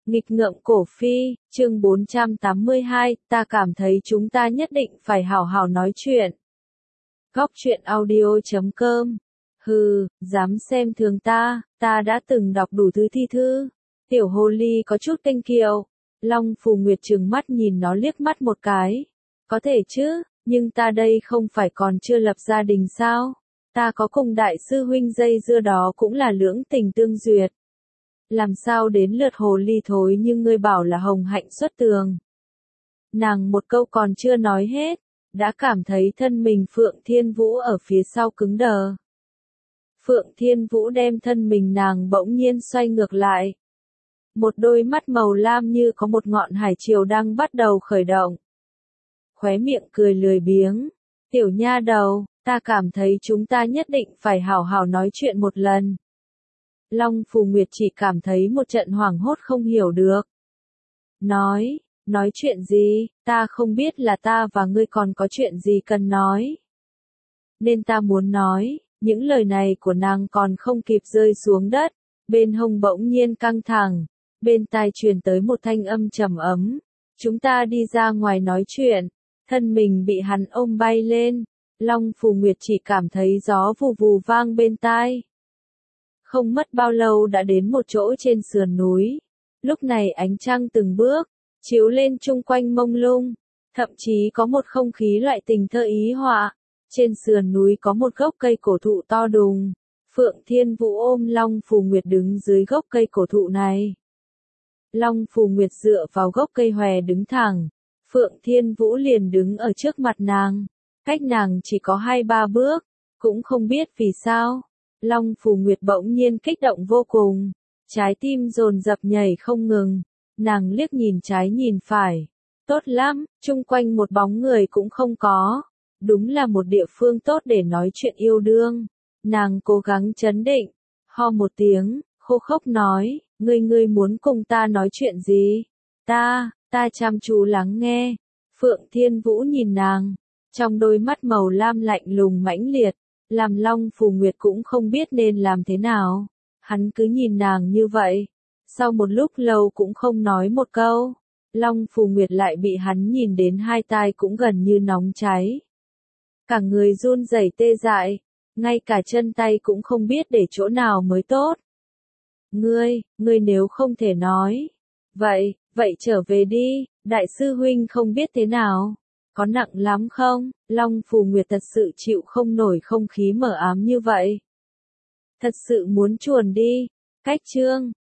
Nghịch ngợm cổ phi, chương 482, ta cảm thấy chúng ta nhất định phải hảo hảo nói chuyện. Góc truyện audio.com. Hừ, dám xem thường ta đã từng đọc đủ thứ thi thư. Tiểu hồ ly có chút kênh kiệu. Long Phù Nguyệt trừng mắt nhìn nó liếc mắt một cái. Có thể chứ, nhưng ta đây không phải còn chưa lập gia đình sao? Ta có cùng đại sư huynh dây dưa đó cũng là lưỡng tình tương duyệt. Làm sao đến lượt hồ ly thối nhưng ngươi bảo là hồng hạnh xuất tường. Nàng một câu còn chưa nói hết, đã cảm thấy thân mình Phượng Thiên Vũ ở phía sau cứng đờ. Phượng Thiên Vũ đem thân mình nàng bỗng nhiên xoay ngược lại. Một đôi mắt màu lam như có một ngọn hải triều đang bắt đầu khởi động. Khóe miệng cười lười biếng. Tiểu nha đầu, ta cảm thấy chúng ta nhất định phải hảo hảo nói chuyện một lần. Long Phù Nguyệt chỉ cảm thấy một trận hoảng hốt không hiểu được. Nói chuyện gì, ta không biết là ta và ngươi còn có chuyện gì cần nói. Nên ta muốn nói, những lời này của nàng còn không kịp rơi xuống đất, bên hông bỗng nhiên căng thẳng, bên tai truyền tới một thanh âm trầm ấm. Chúng ta đi ra ngoài nói chuyện, thân mình bị hắn ôm bay lên, Long Phù Nguyệt chỉ cảm thấy gió vù vù vang bên tai. Không mất bao lâu đã đến một chỗ trên sườn núi. Lúc này ánh trăng từng bước, chiếu lên chung quanh mông lung, thậm chí có một không khí loại tình thơ ý họa. Trên sườn núi có một gốc cây cổ thụ to đùng. Phượng Thiên Vũ ôm Long Phù Nguyệt đứng dưới gốc cây cổ thụ này. Long Phù Nguyệt dựa vào gốc cây hòe đứng thẳng. Phượng Thiên Vũ liền đứng ở trước mặt nàng. Cách nàng chỉ có 2-3 bước, cũng không biết vì sao. Long Phù Nguyệt bỗng nhiên kích động vô cùng, trái tim dồn dập nhảy không ngừng, nàng liếc nhìn trái nhìn phải, tốt lắm, chung quanh một bóng người cũng không có, đúng là một địa phương tốt để nói chuyện yêu đương. Nàng cố gắng trấn định, ho một tiếng, khô khốc nói, ngươi muốn cùng ta nói chuyện gì? Ta chăm chú lắng nghe. Phượng Thiên Vũ nhìn nàng, trong đôi mắt màu lam lạnh lùng mãnh liệt. Làm Long Phù Nguyệt cũng không biết nên làm thế nào. Hắn cứ nhìn nàng như vậy. Sau một lúc lâu cũng không nói một câu. Long Phù Nguyệt lại bị hắn nhìn đến hai tai cũng gần như nóng cháy. Cả người run rẩy tê dại. Ngay cả chân tay cũng không biết để chỗ nào mới tốt. Ngươi nếu không thể nói. Vậy trở về đi, đại sư huynh không biết thế nào. Có nặng lắm không? Long Phù Nguyệt thật sự chịu không nổi không khí mờ ám như vậy. Thật sự muốn chuồn đi. Cách chương